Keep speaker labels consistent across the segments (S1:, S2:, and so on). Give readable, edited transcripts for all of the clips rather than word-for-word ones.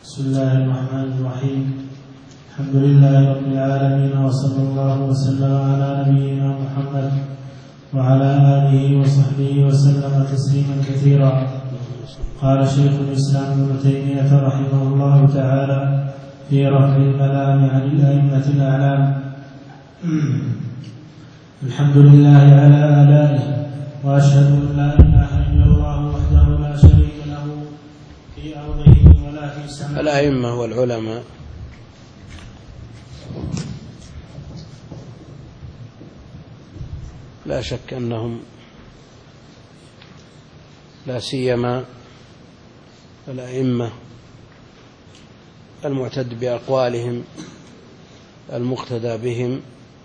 S1: بسم الله الرحمن الرحيم. الحمد لله رب العالمين، وصلى الله وسلم على نبينا محمد وعلى آله وصحبه وسلم تسليما كثيرا. قال شيخ الإسلام ابن تيمية رحمه الله تعالى في رفع الملام عن الأئمة الأعلام: الحمد لله على آلائه، وأشهد أن لا إله إلا الله وحده لا شريك له في أرضه ولا في سمائه.
S2: الأئمة والعلماء لا شك أنهم لا سيما الأئمة المعتد بأقوالهم المقتدى بهم،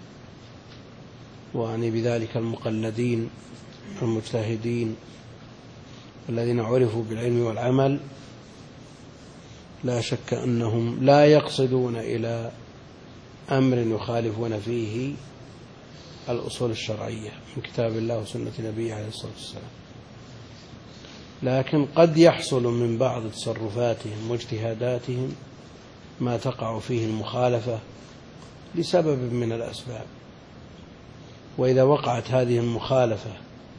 S2: وعني بذلك المقلدين المجتهدين الذين عرفوا بالعلم والعمل، لا شك أنهم لا يقصدون إلى أمر يخالفون فيه الأصول الشرعية من كتاب الله وسنة نبيه عليه الصلاة والسلام، لكن قد يحصل من بعض تصرفاتهم واجتهاداتهم ما تقع فيه المخالفة لسبب من الأسباب. وإذا وقعت هذه المخالفة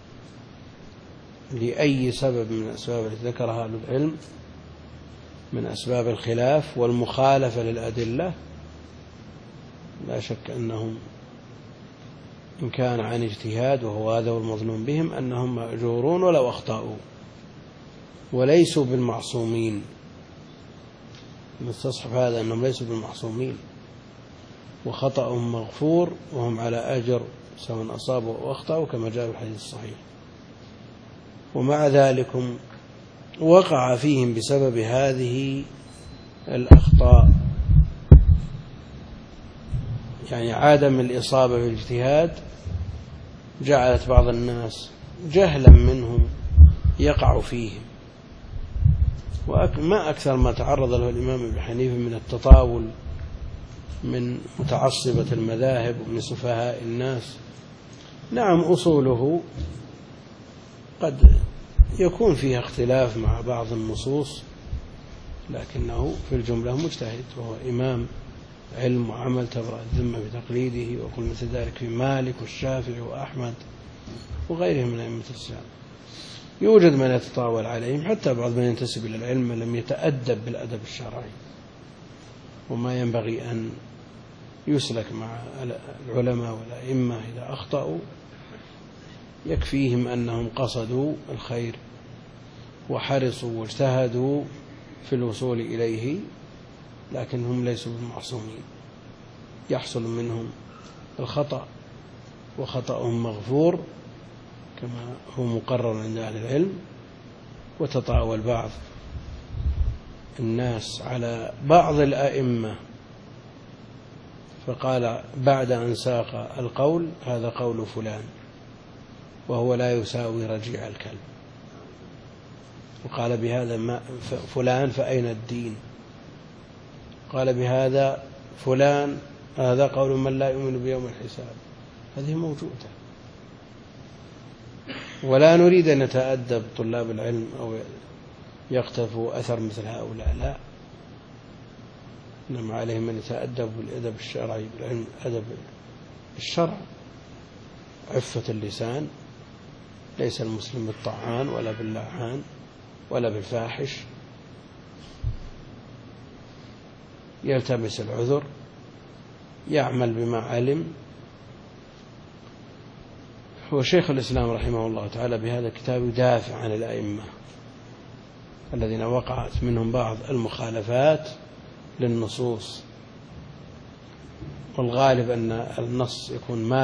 S2: لأي سبب من الأسباب التي ذكرها أهل العلم من أسباب الخلاف والمخالفة للأدلة، لا شك أنهم إن كان عن اجتهاد وهو هذا المظنون بهم أنهم مأجورون ولو أخطأوا، وليسوا بالمعصومين. نستصحب هذا أنهم ليسوا بالمعصومين، وخطأهم مغفور وهم على أجر سواء أصابوا أو أخطأوا كما جاء في الحديث الصحيح. ومع ذلك وقع فيهم بسبب هذه الأخطاء، يعني عدم الإصابة بالاجتهاد جعلت بعض الناس جهلا منهم يقع فيهم. وما أكثر ما تعرض له الإمام ابن حنيفة من التطاول من متعصبة المذاهب ومن سفهاء الناس. نعم أصوله قد يكون فيها اختلاف مع بعض النصوص، لكنه في الجملة مجتهد، وهو إمام علم وعمل تبرأ الذمة بتقليده، وكل مثل ذلك في مالك والشافعي وأحمد وغيرهم من أئمة الإسلام. يوجد من يتطاول عليهم، حتى بعض من ينتسب إلى العلم لم يتأدب بالأدب الشرعي، وما ينبغي أن يسلك مع العلماء والأئمة. إذا أخطأوا يكفيهم أنهم قصدوا الخير وحرصوا واجتهدوا في الوصول إليه، لكنهم ليسوا بالمعصومين، يحصل منهم الخطأ وخطأهم مغفور كما هو مقرر عند أهل العلم. وتطاول بعض الناس على بعض الأئمة فقال بعد أن ساق القول: هذا قول فلان، وهو لا يساوي رجيع الكلب. وقال بهذا فلان فأين الدين؟ قال بهذا فلان هذا قول من لا يؤمن بيوم الحساب. هذه موجودة، ولا نريد أن نتأدب طلاب العلم أو يقتفوا أثر مثل هؤلاء، لا، إنما عليهم أن يتأدبوا بالأدب الشرعي، بالعلم أدب الشرع، عفة اللسان. ليس المسلم بالطعان ولا باللعان ولا بالفاحش، يلتمس العذر، يعمل بما علم. هو شيخ الإسلام رحمه الله تعالى بهذا الكتاب يدافع عن الأئمة الذين وقعت منهم بعض المخالفات للنصوص، والغالب أن النص يكون ما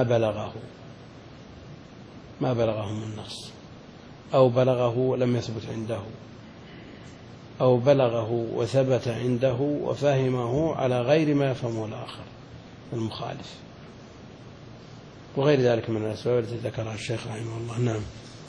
S2: بلغه من النص، أو بلغه لم يثبت عنده، أو بلغه وثبت عنده وفهمه على غير ما يفهمه الآخر المخالف، وغير ذلك من الأسباب التي ذكرها الشيخ رحمه الله. نعم.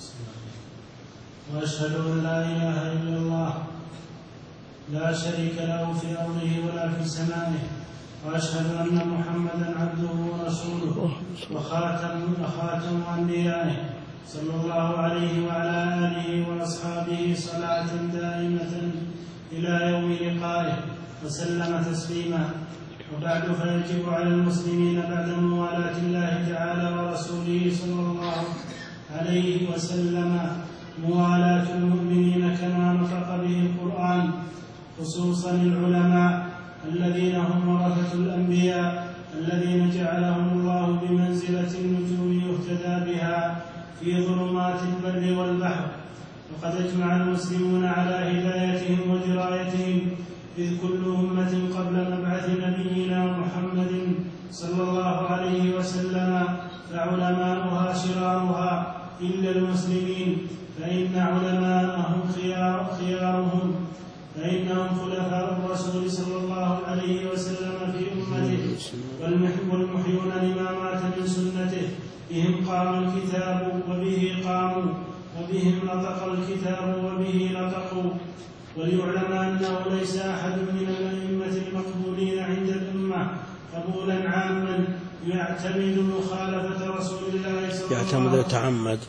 S1: وأشهد أن لا إله إلا الله لا شريك له في أرضه ولا في سمائه، وأشهد أن محمدا عبده ورسوله وخاتم أنبيائه، صلى الله عليه وعلى آله وأصحابه صلاة دائمة إلى يوم لقائه وسلم تسليما. وبعد فيجب على المسلمين بعد موالاة الله تعالى ورسوله صلى الله عليه وسلم موالاة المؤمنين كما نطق به القرآن، خصوصا العلماء الذين هم ورثة الأنبياء الذين جعلهم الله بمنزلة النجوم يهتدى بها في ظلمات البر والبحر. وقد أجمع المسلمون على هدايتهم ودرايتهم، إذ كل أمة قبل مبعث نبينا محمد صلى الله عليه وسلم فعلماؤها شرارها إلا المسلمين، فإن علماءهم خيارهم، فإنهم خلفاء الرسول صلى الله عليه وسلم في أمته والمحيون لما مات من سنته. بهم قام الكتاب وبه قاموا، وبهم نطق الكتاب وبه نطقوا. وليعلم أنه ليس أحد من الأئمة المقبولين عند الأمة قبولا عاما يعتمد مخالفة رسول الله صلى الله عليه وسلم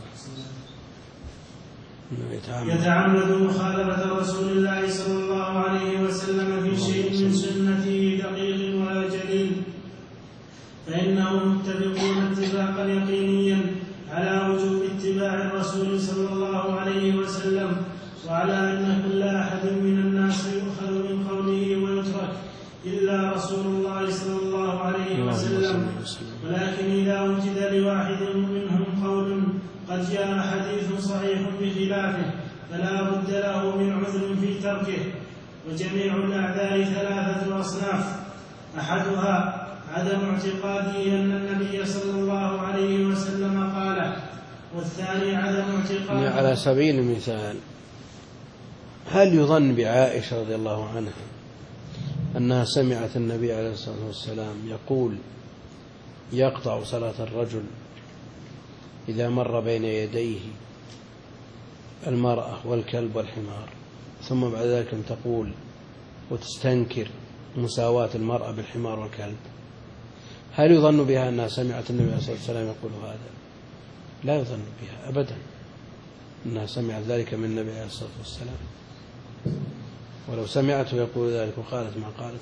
S1: يتعمد مخالفة رسول الله صلى الله عليه وسلم في شيء من سنته دقيق ولا جليل، فإنهم متفقون اتفاقا يقينيا على وجوب اتباع الرسول صلى الله عليه وسلم، وعلى أن كل أحد من الناس يؤخذ من قوله ويترك إلا رسول الله صلى الله عليه وسلم. ولكن إذا وجد لواحد منهم قول قد جاء حديث صحيح بخلافه فلا بد له من عذر في تركه. وجميع الأعذار ثلاثة أصناف: أحدها عدم اعتقاده أن النبي صلى الله عليه وسلم قاله، والثاني عدم اعتقاده.
S2: على سبيل المثال، هل يظن بعائشة رضي الله عنها أنها سمعت النبي عليه الصلاة والسلام يقول يقطع صلاة الرجل إذا مر بين يديه المرأة والكلب والحمار، ثم بعد ذلك تقول وتستنكر مساواة المرأة بالحمار والكلب؟ هل يظن بها أنها سمعت النبي عليه الصلاة والسلام يقول هذا؟ لا يظن بها أبدا أنها سمعت ذلك من النبي عليه الصلاة والسلام. ولو سمعته يقول ذلك وقالت ما قالت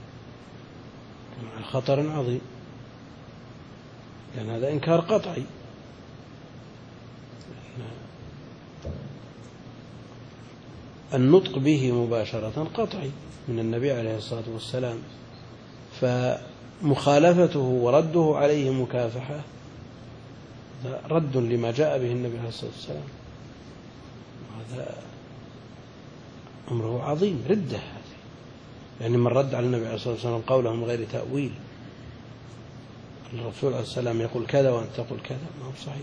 S2: مع خطر عظيم، لأن هذا إنكار قطعي. النطق به مباشرة قطعي من النبي عليه الصلاة والسلام، فمخالفته ورده عليه مكافحة رد لما جاء به النبي عليه الصلاة والسلام. هذا أمره عظيم، ردة هذه، يعني من رد على النبي عليه الصلاة والسلام قوله من غير تأويل. الرسول عليه السلام يقول كذا وأنت تقول كذا، ما هو صحيح.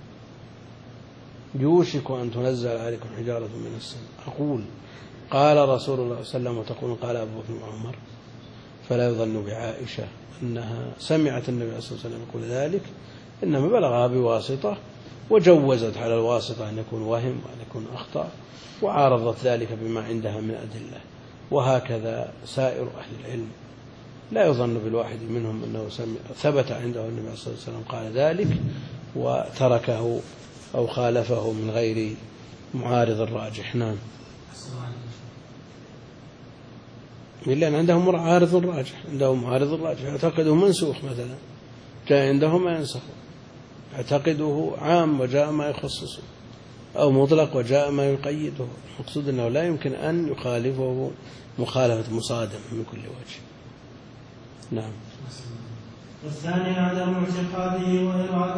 S2: يوشك أن تنزل عليكم حجارة من السماء، أقول قال رسول الله صلى الله عليه وسلم وتقول قال أبو بكر وعمر. فلا يظن بعائشة أنها سمعت النبي عليه الصلاة والسلام يقول ذلك، إنما بلغها بواسطة، وجوزت على الواسطة أن يكون وهم وأن يكون أخطأ، وعارضت ذلك بما عندها من أدلة. وهكذا سائر أهل العلم، لا يظن بالواحد منهم أنه ثبت عنده النبي صلى الله عليه وسلم قال ذلك وتركه أو خالفه من غير معارض الراجح. نعم، لأن عندهم معارض الراجح، عندهم معارض الراجح اعتقده منسوخ مثلا، جاء عندهم ما ينسخ، اعتقده عام وجاء ما يخصصه، أو مطلق وجاء ما يقيده. المقصود أنه لا يمكن أن يخالفه مخالفة مصادم من كل وجه. نعم.
S1: والثاني عدم اعتقاده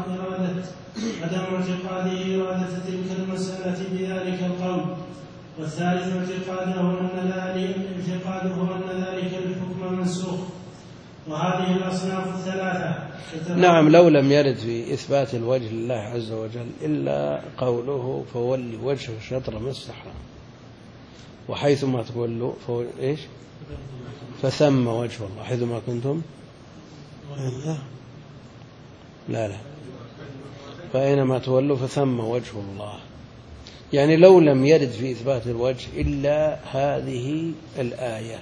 S1: إرادة تلك المسألة بذلك القول. والثالث اعتقاده أن ذلك الحكم منسوخ. وهذه الأصناف الثلاثة
S2: نعم، لو لم يرد في إثبات الوجه لله عز وجل إلا قوله فولي وجه شطر مسجد الحرام، وحيثما تولوا إيش فثم وجه الله، حيثما كنتم لا فأينما تولوا فثم وجه الله. يعني لو لم يرد في إثبات الوجه إلا هذه الآية،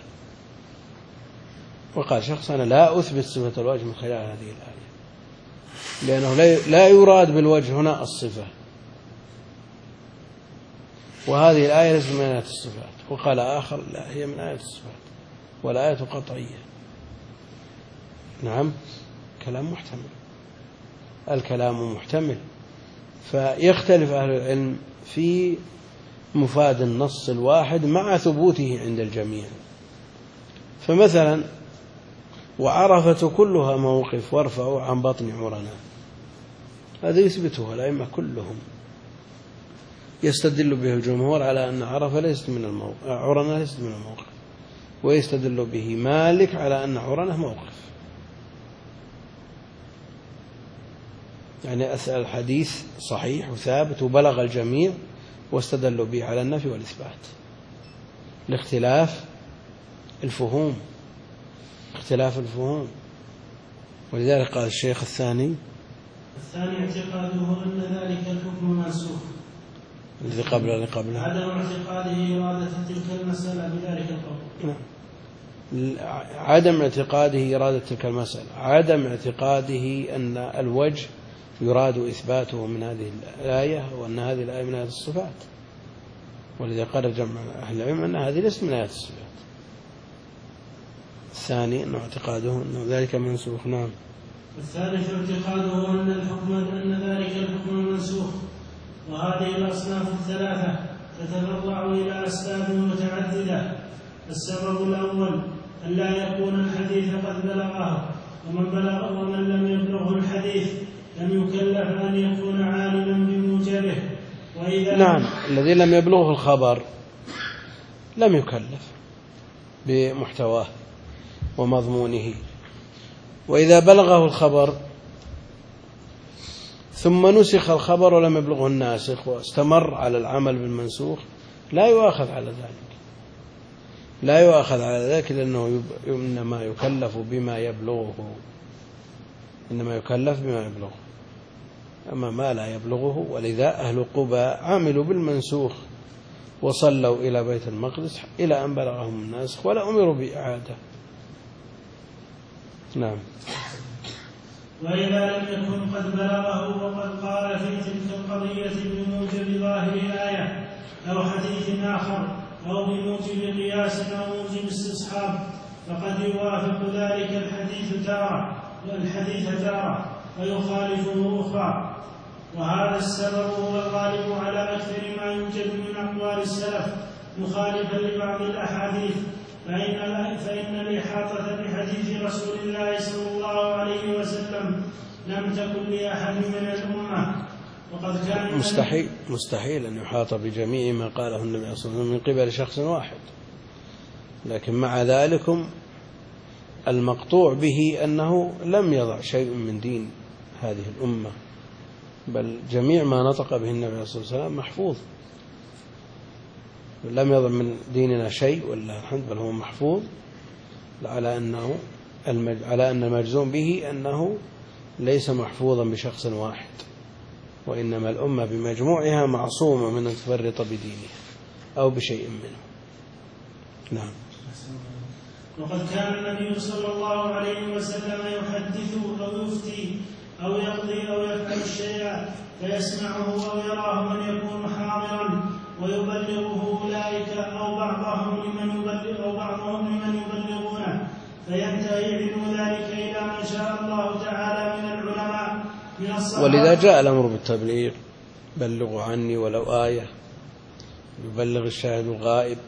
S2: وقال شخص أنا لا أثبت صفة الوجه من خلال هذه الآية، لأنه لا يراد بالوجه هنا الصفة، وهذه الآية ليست من آيات الصفات. وقال آخر لا هي من آيات الصفات والآية قطعية. نعم كلام محتمل، الكلام محتمل. فيختلف أهل العلم في مفاد النص الواحد مع ثبوته عند الجميع. فمثلا وعرفة كلها موقف وارفعوا عن بطن عرنا، هذا يثبته الأئمة كلهم، يستدل به الجمهور على أن عرفة ليست من الموقف، عرنا ليست من الموقف، ويستدل به مالك على أن عرنة موقف. يعني أسأل الحديث صحيح وثابت وبلغ الجميع واستدلوا به على النفي والإثبات لاختلاف الفهوم، اختلاف الفهوم. ولذلك قال الشيخ الثاني
S1: اعتقاده أن ذلك الحكم منسوخ،
S2: الذي قبله
S1: عدم اعتقاده إرادة تلك المسألة بذلك القول.
S2: عدم اعتقاده إرادة تلك المسألة، عدم اعتقاده أن الوجه يراد إثباته من هذه الآية، وأن هذه الآية من آيات الصفات. ولذا قال جمع أهل العلم أن هذه ليست من آيات الصفات. الثاني أنه اعتقاده أن ذلك منسوخ. نعم.
S1: الثالث اعتقاده أن ذلك الحكم منسوخ. وهذه الأصناف الثلاثة تتفرع إلى أسباب متعددة. السبب الأول أن لا يكون الحديث قد بلغه، ومن لم يبلغه الحديث لم يكلف أن يكون عالما بموجبه.
S2: نعم، الذي لم يبلغه الخبر لم يكلف بمحتواه ومضمونه. وإذا بلغه الخبر ثم نسخ الخبر ولم يبلغه الناسخ واستمر على العمل بالمنسوخ لا يؤاخذ على ذلك، لا يؤاخذ على ذلك، لأنه إنما يكلف بما يبلغه، إنما يكلف بما يبلغه، أما ما لا يبلغه. ولذا أهل قبى عملوا بالمنسوخ وصلوا إلى بيت المقدس إلى أن بلغهم الناسخ ولا أمروا بإعادة. نعم.
S1: وإذا لم يكن قد بلغه وقد قال في تلك القضية بموجب ظاهر الآية أو حديث آخر أو بموجب قياس أو موجب استصحاب، فقد يوافق ذلك الحديث تارة ويخالفه أخرى. وهذا السبب هو الغالب على أكثر ما يوجد من أقوال السلف مخالفا لبعض الأحاديث. فإن الإحاطة بحديث رسول الله صلى الله عليه وسلم لم تكن لأحد من الأمة، وقد كان
S2: مستحيل أن يحاط بجميع ما قاله النبي صلى الله عليه وسلم من قبل شخص واحد. لكن مع ذلك المقطوع به أنه لم يضع شيء من دين هذه الأمة، بل جميع ما نطق به النبي صلى الله عليه وسلم محفوظ، لم يضع من ديننا شيء والله الحمد، بل هو محفوظ على أن المجزوم به أنه ليس محفوظا بشخص واحد، وإنما الأمة بمجموعها معصومة من أن تفرط بدينها أو بشيء منه. نعم.
S1: وقد كان النبي صلى الله عليه وسلم يحدث أو يفتي أو يقضي أو يفعل الشيء فيسمعه أو يراه من يكون حاضرا ويبلغه أولئك أو بعضهم لمن يبلغونه، فينتهي علم ذلك إلى ما شاء الله تعالى من العلماء من الصحابة.
S2: ولذا جاء الأمر بالتبليغ، بلغوا عني ولو آية، يبلغ الشاهد الغائب.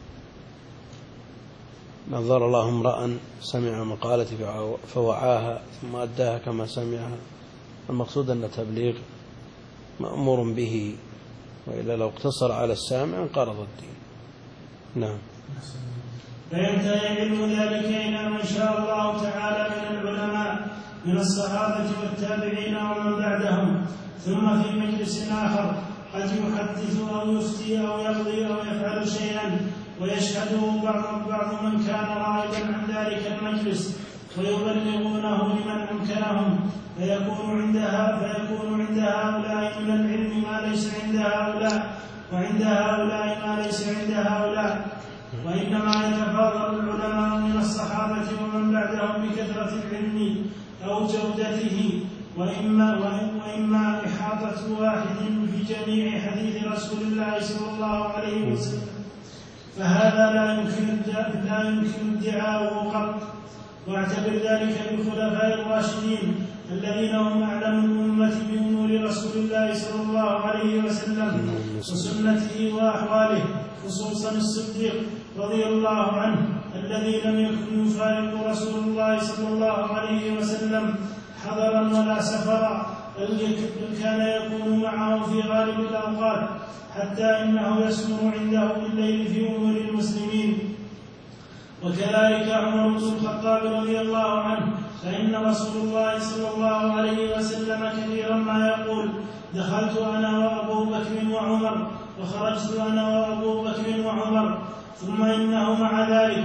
S2: نظر الله امرأ سمع مقالتي فوعاها ثم أداها كما سمعها. المقصود أن التبليغ مأمور به، وإلا لو اقتصر على السامع انقرض الدين. نعم.
S1: فينتهي علم ذلك إلى من شاء الله تعالى من العلماء من الصحابة والتابعين ومن بعدهم. ثم في مجلس آخر قد يحدث أو يفتي أو يقضي أو يفعل شيئا ويشهده بعض من كان غائبا عن ذلك المجلس ويبلغونه لمن أمكنهم، فيكون عند هؤلاء من العلم ما ليس عند هؤلاء، وعند هؤلاء ما ليس عند هؤلاء. وإنما يتفاضل العلماء من الصحابة ومن بعدهم بكثرة العلم أو جودته وإما إحاطة واحد في جميع حديث رسول الله صلى الله عليه وسلم، فهذا لا يمكن ادعاؤه قط. واعتبر ذلك بالخلفاء الراشدين الذين هم أعلم الأمة بأمور رسول الله صلى الله عليه وسلم وسنته وأحواله، خصوصا الصديق رضي الله عنه الذي لم يكن يفارق رسول الله صلى الله عليه وسلم حضرا ولا سفرا، بل كان يكون معه في غالب الأوقات، حتى إنه يسمع عنده بالليل في أمور المسلمين. وكذلك عمر بن الخطاب رضي الله عنه، فإن رسول الله صلى الله عليه وسلم كثيرا ما يقول: دخلت أنا وأبو بكر وعمر، وخرجت أنا وأبو بكر وعمر. ثم إنه مع ذلك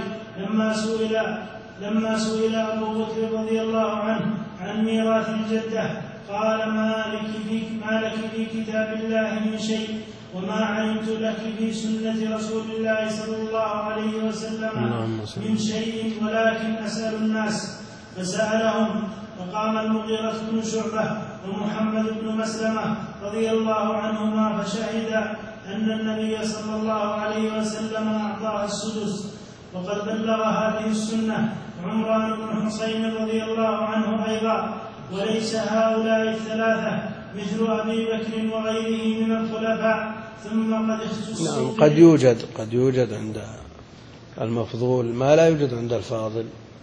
S1: لما سئل أبو بكر رضي الله عنه عن ميراث الجدة قال: ما لك في كتاب الله من شيء، وما علمت لك في سنة رسول الله صلى الله عليه وسلم من شيء، ولكن أسأل الناس. فسألهم، فقام المغيرة بن شعبة ومحمد بن مسلمة رضي الله عنهما فشهد أن النبي صلى الله عليه وسلم أعطاه السدس. وقد بلغ هذه السنة عمران بن حسين رضي الله عنه أيضا. وليس هؤلاء الثلاثة مثل أبي بكر وغيره من الخلفاء. ثم قد اختصوا.
S2: نعم، قد يوجد عند المفضول ما لا يوجد عند الفاضل.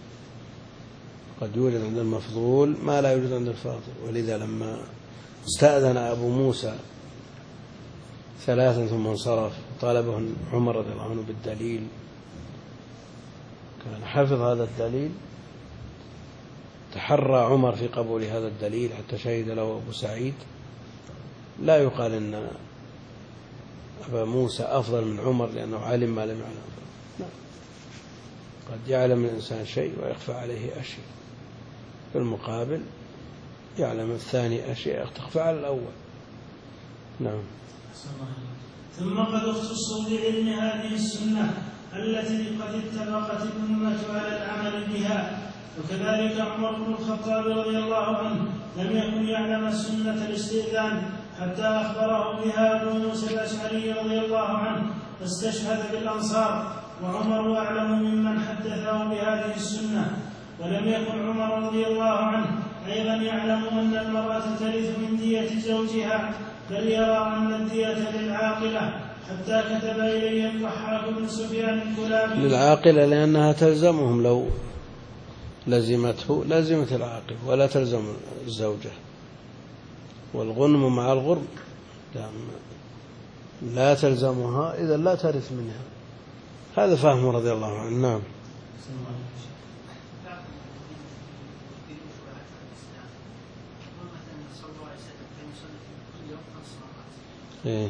S2: قد يوجد عند المفضول ما لا يوجد عند الفاضل. ولذا لما استأذن أبو موسى ثلاثا ثم انصرف طالبه عمر رضي الله عنه بالدليل، كان حفظ هذا الدليل، تحرى عمر في قبول هذا الدليل حتى شهد له أبو سعيد. لا يقال أن أبا موسى أفضل من عمر لأنه علم ما لم يعلم. لا، قد يعلم الإنسان شيء ويخفى عليه أشياء، في المقابل يعلم الثاني أشياء تخفى على الأول. نعم.
S1: ثم قد اختصوا بعلم هذه السنة التي قد اتفقت الأمة على العمل بها. وكذلك عمر بن الخطاب رضي الله عنه لم يكن يعلم سنة الاستئذان حتى أخبره بها أبو موسى الأشعري رضي الله عنه، فاستشهد بالأنصار، وعمر أعلم ممن حدثه بهذه السنة. ولم يكن عمر رضي الله عنه أيضا يعلم أن المرأة ترث من دية زوجها، بل يرى أن الدية للعاقلة، حتى كتب إليه الضحاك بن سفيان الكلابي.
S2: للعاقلة لأنها تلزمهم، لو لزمته لازمت العاقل ولا تلزم الزوجة. والغنم مع الغرم لا تلزمها، إذا لا ترث منها. هذا فهمه رضي الله عنه. نعم. إيه.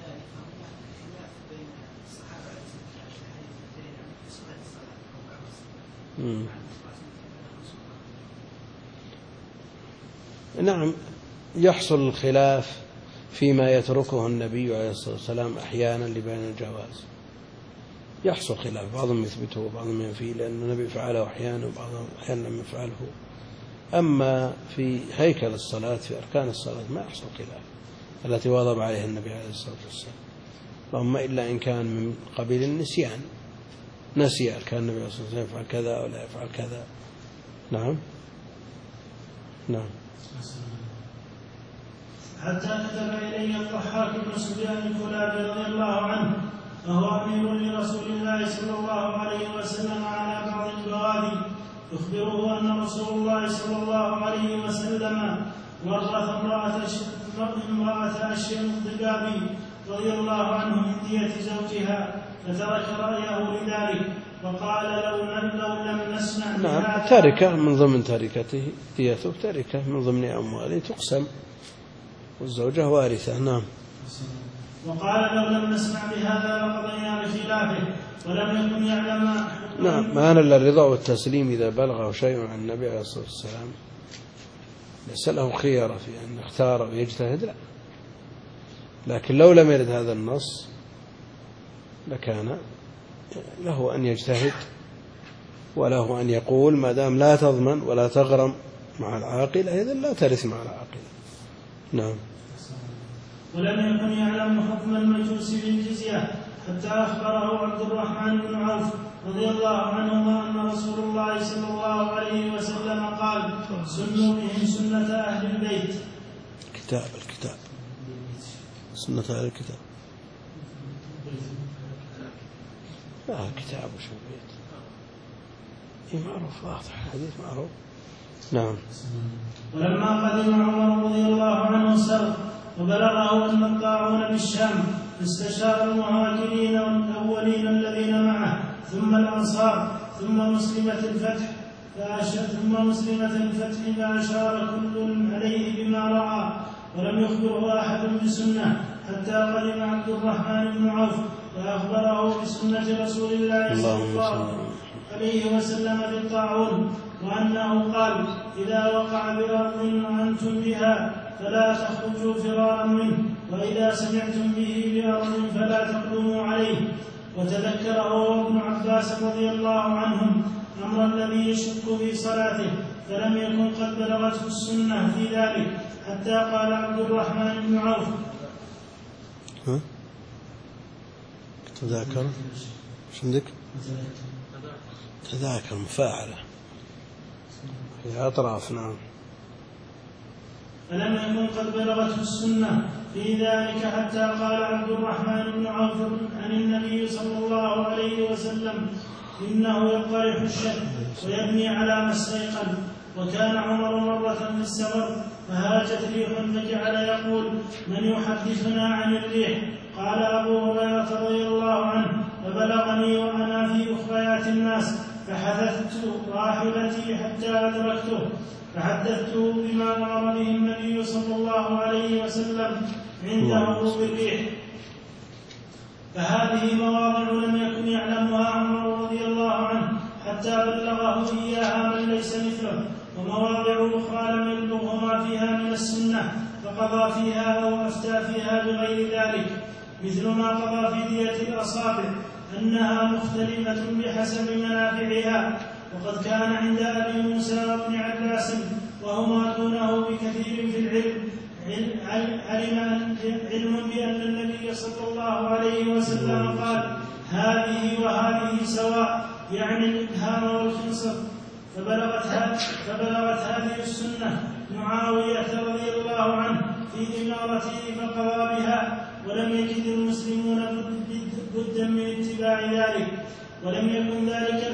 S2: نعم، يحصل الخلاف فيما يتركه النبي عليه الصلاة والسلام أحيانا لبيان الجواز. يحصل خلاف، بعضهم يثبته وبعضهم ينفيه، لأن النبي فعله أحيانا وبعضهم أحيانا لم يفعله. أما في هيكل الصلاة، في أركان الصلاة، ما يحصل خلاف التي واظب عليها النبي عليه الصلاة والسلام، اللهم إلا إن كان من قبيل النسيان، نسي كان النبي عليه الصلاة والسلام يفعل كذا ولا يفعل كذا. نعم. نعم.
S1: حتى كتب إلي الضحاك بن سفيان الكلابي رضي الله عنه، فهو أمير لرسول الله صلى الله عليه وسلم على بعض البغاضي، يخبره أن رسول الله صلى الله عليه وسلم ورث امرأة أشيم الضبابي رضي الله عنه من دية زوجها، فترك رأيه لذلك، وقال لو لم نسمع.
S2: نعم، تركة من ضمن تركته، ديته تركة من ضمن أمواله تقسم، والزوجة وارثة. نعم.
S1: وقال لو لم نسمع بهذا لقضينا بخلافه، ولم يكن يعلم.
S2: نعم، ما أنا إلا الرضا والتسليم إذا بلغه شيء عن النبي عليه الصلاة والسلام، ليس له خيار في أن يختار ويجتهد، لا. لكن لو لم يرد هذا النص لكان له أن يجتهد، وله أن يقول ما دام لا تضمن ولا تغرم مع العاقلة إذن لا ترث مع العاقلة. نعم.
S1: ولم يكن يعلم حكم المجوس بالجزية حتى أخبره عبد الرحمن بن عوف رضي الله عنهما أن رسول الله صلى الله عليه وسلم قال: سنوا بهم سنة أهل البيت.
S2: الكتاب سنة أهل الكتاب. لا كتاب وش البيت معروف واضح، حديث معروف. نعم.
S1: ولما قدم عمر رضي الله عنه سر وبلغه أن الطاعون بالشام استشار المهاجرين الأولين الذين معه ثم الأنصار ثم مسلمة الفتح فأشار كل عليه بما رأى ولم يخبره أحد بسنة حتى قدم عبد الرحمن بن عوف فأخبره بسنة رسول الله صلى الله عليه وسلم بالطاعون وأنه قال: إذا وقع بأرض وأنتم بها فلا تخرجوا فرارا منه، وإذا سمعتم به بأرض فلا تقدموا عليه. وتذكره ابن عباس رضي الله عنهم أمر الذي يشك في صلاته فلم يكن قد بلغته السنة في ذلك حتى قال عبد الرحمن بن عوف:
S2: تذاكر عندك تذاكر مفاعلة في أطراف. نعم.
S1: فلم يكن قد بلغته السنة في ذلك حتى قال عبد الرحمن بن عوف عن النبي صلى الله عليه وسلم: إنه يقترح الشك ويبني على ما استيقن. وكان عمر مرة في السفر فهاجت ريح فجعل يقول: من يحدثنا عن الريح؟ قال أبو هريرة رضي الله عنه: فبلغني وأنا في أخريات الناس فحدثت راحلتي حتى أدركته فحدثته بما أمر به النبي صلى الله عليه وسلم عند هبوط الريح. فهذه مواضع لم يكن يعلمها عمر رضي الله عنه حتى بلغه إياها من ليس مثله، ومواضع أخرى لم يبلغه ما فيها من السنة فقضى فيها أو أفتى فيها بغير ذلك، مثل ما قضى في دية الأصابع أنها مختلفة بحسب منافعها. وقد كان عند أبي موسى وابن عباس وهما دونه بكثير في العلم علم بأن النبي صلى الله عليه وسلم قال: هذه وهذه سواء، يعني الإبهام والخنصر. فبلغت هذه السنة معاوية رضي الله عنه في إمارته فقضى بها، ولم يجد المسلمون بدا من اتباع ذلك. ولم يكن ذلك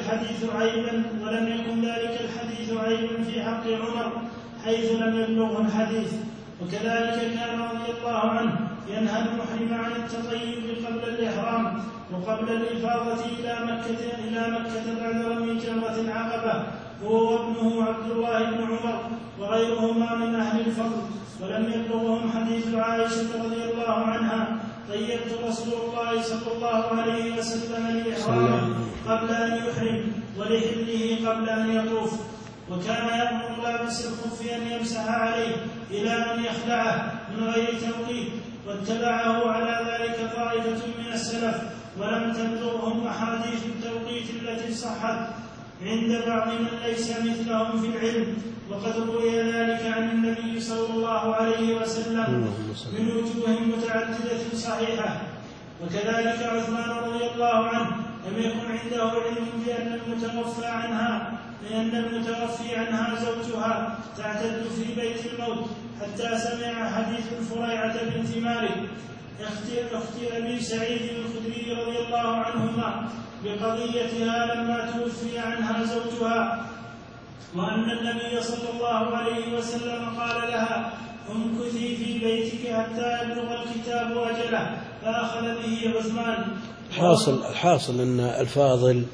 S1: الحديث عيبا في حق عمر حيث لم يبلغه الحديث. وكذلك كان رضي الله عنه ينهى المحرم عن التطيب قبل الإحرام وقبل الإفاضة إلى مكة بعد رمي جمرة العقبة، هو وابنه عبد الله بن عمر وغيرهما من أهل الفضل. ولم يبلغهم حديث عائشة رضي الله عنها: طيبت رسول الله صلى الله عليه وسلم لإحرامه قبل أن يحرم ولحله قبل أن يطوف. وكان يأمر لابس الخف أن يمسح عليه إلى أن يخلعه من غير توقيت، واتبعه على ذلك طائفة من السلف، ولم تبلغهم أحاديث التوقيت التي صحت عند بعض من ليس مثلهم في العلم. وقد روي ذلك عن النبي صلى الله عليه وسلم من وجوه متعددة صحيحة. وكذلك عثمان رضي الله عنه لم يكن عنده علم بأن المتوفي عنها زوجها تعتد في بيت الموت حتى سمع حديث الفريعة بنت مالك أخت أبي سعيد الخدري رضي الله عنهما بقضيتها لما توفي عنها زوجها، وأن النبي صلى الله عليه وسلم قال لها: امكثي في بيتك حتى يبلغ الكتاب أجله، فأخذ به عثمان.
S2: الحاصل أن الفاضل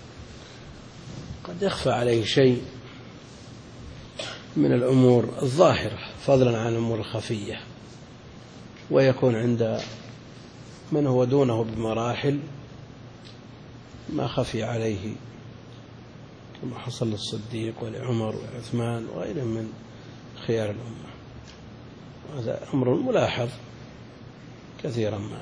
S2: قد يخفى عليه شيء من الأمور الظاهرة فضلا عن الأمور الخفية، ويكون عند من هو دونه بمراحل ما خفي عليه، كما حصل للصديق ولعمر وعثمان وغيرهم من خيار الأمة. هذا أمر ملاحظ كثيرا ما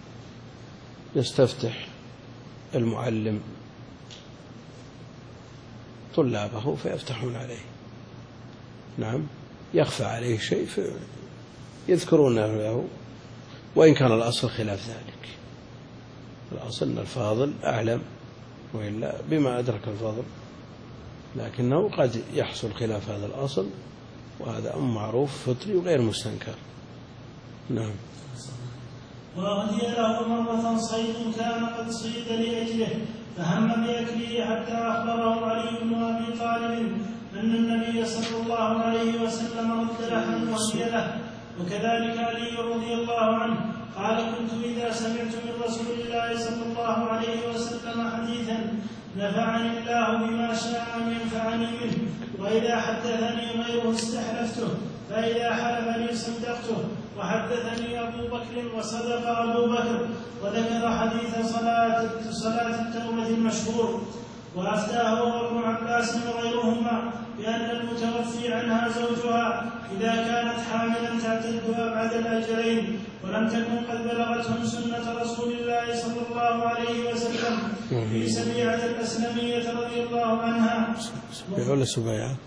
S2: يستفتح المعلم طلابه فيفتحون عليه. نعم يخفى عليه شيء يذكرونه له، وإن كان الأصل خلاف ذلك. الأصل أن الفاضل أعلم، وإلا بما أدرك الفضل، لكنه قد يحصل خلاف هذا الأصل، وهذا أمر معروف فطري وغير مستنكر. نعم.
S1: وأهدي له مرة صيد كان قد صيد لأجله فهم بأكله حتى أخبره علي بن أبي طالب أن النبي صلى الله عليه وسلم رد لحما وهدي له. وكذلك علي رضي الله عنه قال: كنت إذا سمعت من رسول الله صلى الله عليه وسلم حديثا نفعني الله بما شاء أن ينفعني منه، وإذا حدثني غيره استحلفته، فإذا حلفني صدقته. وحدثني أبو بكر وصدق أبو بكر، وذكر حديث صلاة التوبة المشهور. وأفتاه ابن عباس وغيرهما بأن المتوفي عنها زوجها إذا كانت حاملا تعتد أبعد الأجلين، ولم تكن قد بلغتهم سنة رسول الله صلى الله عليه وسلم في سبيعة الأسلمية رضي الله عنها.
S2: ولا سبيعة؟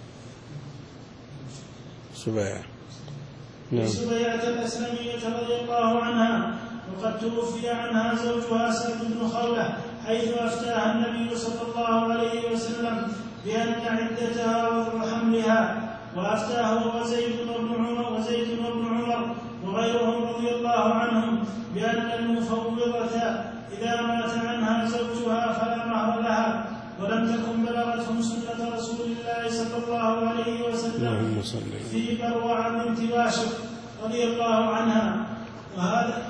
S2: سبيعة.
S1: في سبيعة الأسلمية رضي الله عنها، وقد توفي عنها زوجها سعد بن خولة، حيث أفتاها النبي صلى الله عليه وسلم بأن عدتها وضع حملها. وأفتاه وزيد بن عمر وغيرهم رضي الله عنهم بأن المفوضة إذا مات عنها زوجها فلا مهر لها، ولم تكن بلغتهم سنة رسول الله صلى الله عليه وسلم في بروع بنت واشق رضي الله عنها. وهذا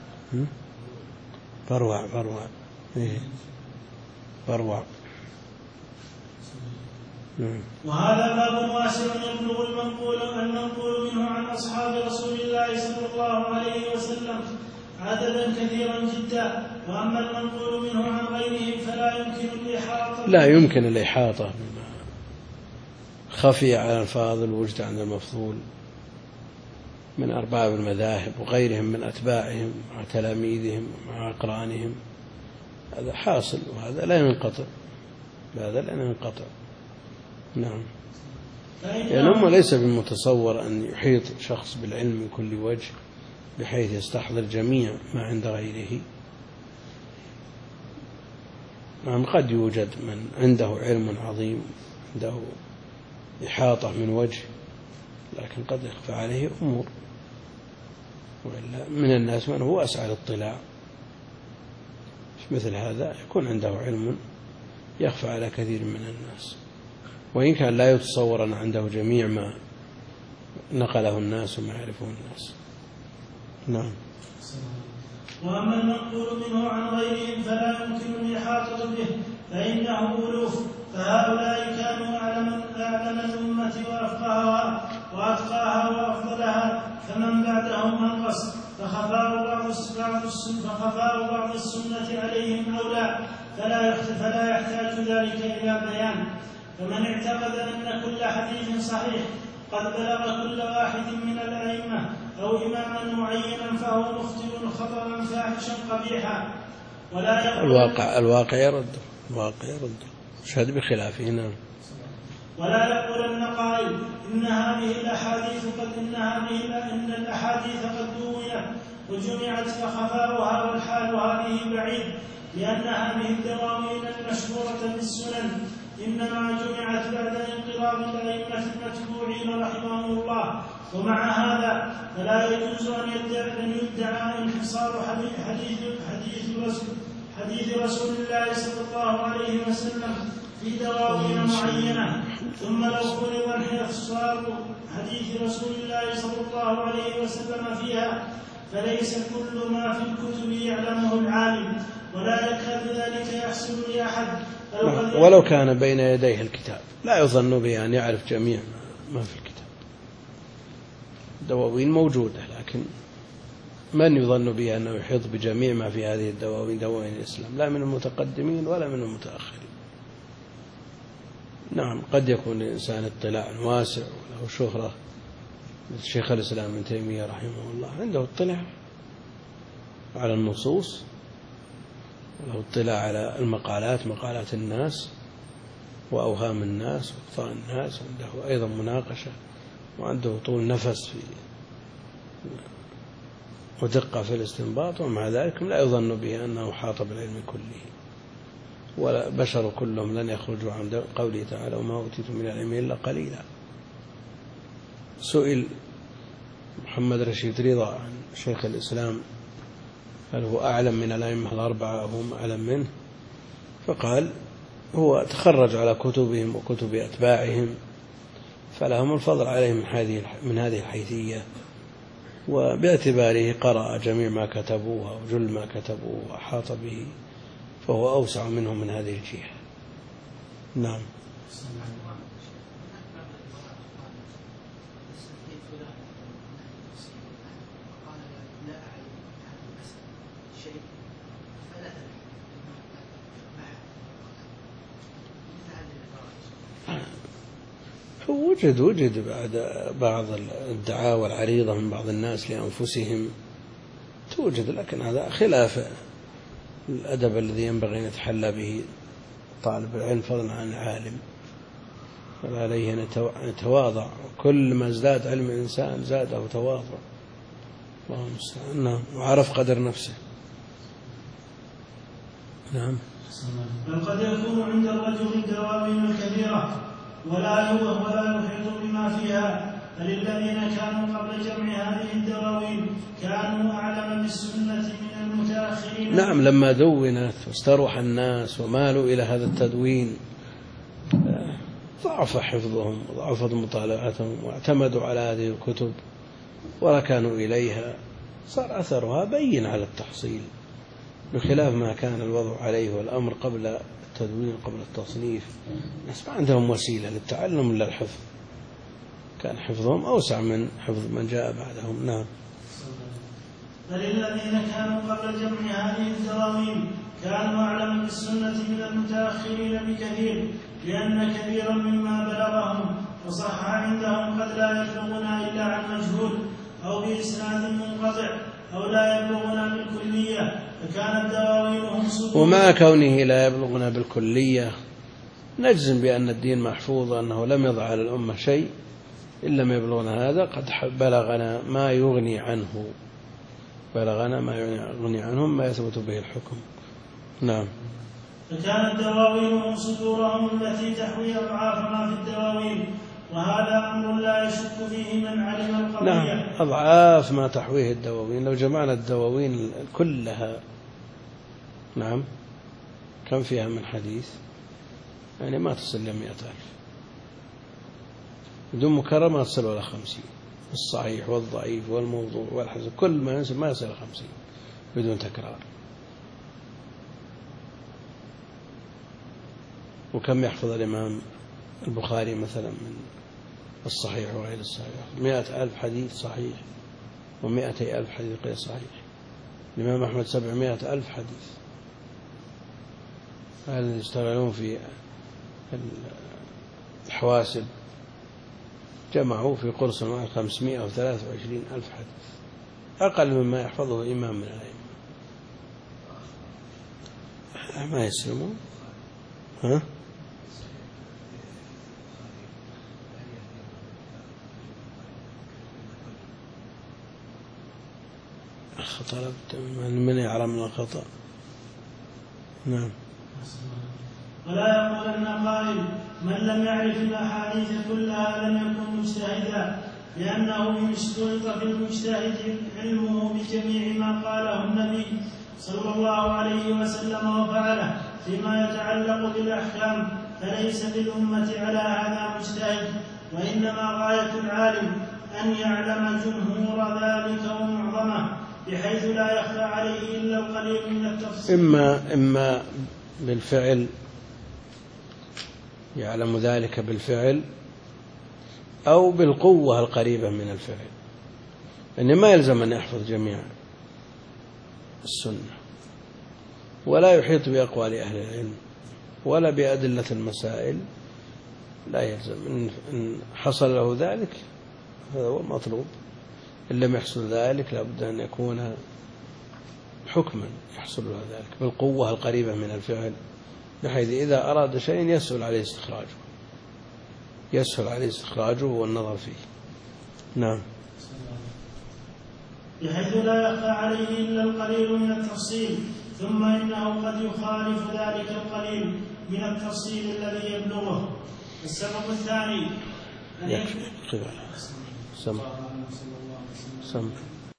S2: بروع
S1: وهذا باب واسع يبلغ المنقول منه عن أصحاب رسول الله صلى الله عليه وسلم عددا كثيرا جدا. وأما المنقول منه عن غيرهم فلا يمكن
S2: الإحاطة خفي على الفاضل وجد عند المفضول من أرباب المذاهب وغيرهم من أتباعهم مع تلاميذهم مع أقرانهم. هذا حاصل، وهذا لا ينقطع. نعم. يعني ليس بالمتصور أن يحيط شخص بالعلم من كل وجه بحيث يستحضر جميع ما عند غيره. نعم، قد يوجد من عنده علم عظيم، عنده إحاطة من وجه، لكن قد يخفى عليه أمور. وإلا من الناس من هو أسعى للاطلاع، مثل هذا يكون عنده علم يخفى على كثير من الناس، وإن كان لا يتصور أن عنده جميع ما نقله الناس وما يعرفه الناس. نعم.
S1: وأما المنقول منه عن غيرهم فلا يمكن الإحاطة به، فإنه ألوف، فهؤلاء كانوا أعلم الأمة وأفقهها وأتقاها وأفضلها، فمن بعدهم أنقص، فخفاء بعض السنة عليهم أولى، فلا يحتاج ذلك إلى بيان. فمن اعتقد أن كل حديث صحيح قد بلغ كل واحد من الأئمة أو إماما معينا فهو مخطئ خطأ فاحشا قبيحا.
S2: الواقع يرد شهد بخلافه. نعم.
S1: ولا يقولن قائل إن الأحاديث قد دونت وجمعت فخفاؤها والحال هذه بعيد، لأن هذه الدواوين المشهورة في السنن إنما جمعت بعد انقراض الأئمة المتبوعين رحمهم الله. ومع هذا فلا يجوز أن يدعى انحصار حديث رسول الله صلى الله عليه وسلم في دواوين معينة. ثم لو فرض انحصار حديث رسول الله صلى الله عليه وسلم فيها فليس كل ما في الكتب يعلمه العالم، ولا يكاد ذلك يحصل لأحد
S2: ولو كان بين يديه الكتاب. لا يظن به أن يعرف جميع ما في الكتاب. الدواوين موجودة، لكن من يظن به أنه يحيط بجميع ما في هذه الدواوين، دواوين الإسلام، لا من المتقدمين ولا من المتأخرين. نعم، قد يكون الإنسان اطلاع واسع وله شهرة، مثل شيخ الإسلام ابن تيمية رحمه الله عنده اطلاع على النصوص، وله اطلاع على المقالات، مقالات الناس وأوهام الناس وأخطاء الناس، عنده أيضا مناقشة وعنده طول نفس ودقة في الاستنباط، ومع ذلك لا يظن به أنه حاط بالعلم كله، ولا بشر كلهم لن يخرجوا عن قوله تعالى وما أوتيتم من العلم إلا قليلا. سئل محمد رشيد رضا عن شيخ الإسلام هل هو أعلم من الأئمة الأربعة أو هم أعلم منه؟ فقال هو تخرج على كتبهم وكتب أتباعهم، فلهم الفضل عليهم من هذه الحيثية، وباعتباره قرأ جميع ما كتبوه أو جل ما كتبوه وأحاط به، فهو أوسع منهم من هذه الجهة. نعم. وجد بعد الدعاوى العريضة من بعض الناس لأنفسهم توجد، لكن هذا خلاف الأدب الذي ينبغي أن يتحلى به طالب العلم فضلا عن العالم، فعليه أن يتواضع، وكل ما ازداد علم الإنسان زاده تواضع. الله المستعان. نعم. وعرف قدر نفسه. نعم.
S1: بل قد يكون عند الرجل دواوين كثيرة ولا يحيط بما فيها، فللذين كانوا قبل جمع هذه الدواوين كانوا أعلم بالسنة من المتأخرين.
S2: نعم، لما دونت واستروح الناس ومالوا إلى هذا التدوين ضعف حفظهم وضعفت مطالعتهم واعتمدوا على هذه الكتب وركنوا إليها، صار أثرها بين على التحصيل، بخلاف ما كان الوضع عليه والأمر قبل التدوين قبل التصنيف. الناس ما عندهم وسيلة للتعلم إلا الحفظ، كان حفظهم أوسع من حفظ من جاء بعدهم. نعم.
S1: فللذين كانوا قبل جمع هذه الدواوين كانوا أعلم بالسنة من المتأخرين بكثير، لأن كثيرا مما بلغهم وصح عندهم قد لا يبلغنا إلا عن مجهول أو بإسناد منقطع أو لا يبلغنا بالكلية، فكانت دواوينهم صدور. ومع
S2: كونه لا يبلغنا بالكلية نجزم بأن الدين محفوظ، أنه لم يضع على الأمة شيء إن لم يبلغنا هذا، قد بلغنا ما يغني عنه، بلغنا ما يغني عنهم ما يثبت به الحكم. نعم.
S1: فكانت دواوينهم صدورهم التي تحوي أضعاف ما في الدواوين، وهذا أمر لا يشك فيه من علم القضية.
S2: نعم، أضعاف ما تحويه الدواوين. لو جمعنا الدواوين كلها، نعم، كم فيها من حديث؟ يعني ما تصل ل 100,000 بدون مكرر، ما تصل ولا 50. الصحيح والضعيف والموضوع والحسن كل ما ينسب ما يصل 50 بدون تكرار. وكم يحفظ الإمام البخاري مثلا من الصحيح وغير الصحيح؟ 100,000 حديث صحيح و200,000 حديث غير صحيح. الإمام أحمد 700,000 حديث. هذا يشتغلون في الحواسب جمعوا في قرص 523,000 حديث، أقل مما يحفظه إمام من الأئمة. ما يسلمون. ها؟ خطأ من يعلم من الخطأ. نعم.
S1: ولا يقولن قائل من لم يعرف الأحاديث كلها لم يكن مجتهدا، لأنه إن اشترط في المجتهد علمه بجميع ما قاله النبي صلى الله عليه وسلم وفعله فيما يتعلق بالأحكام، فليس بالأمة على هذا مجتهد، وإنما غاية العالم أن يعلم جمهور ذلك ومعظمه بحيث لا يخفى عليه إلا القليل من التفصيل.
S2: إما بالفعل، يعلم ذلك بالفعل، أو بالقوة القريبة من الفعل. يعني ما يلزم أن يحفظ جميع السنة، ولا يحيط بأقوال أهل العلم، ولا بأدلة المسائل، لا يلزم. إن حصل له ذلك هذا هو المطلوب، إن لم يحصل ذلك لابد أن يكون حكما يحصل له ذلك بالقوة القريبة من الفعل، بحيث إذا أراد شيء يسهل عليه استخراجه والنظر فيه. نعم.
S1: بحيث لا يخفى عليه إلا القليل من التفصيل، ثم إنه قد يخالف ذلك القليل من التفصيل الذي يبلغه. السبب الثاني
S2: سم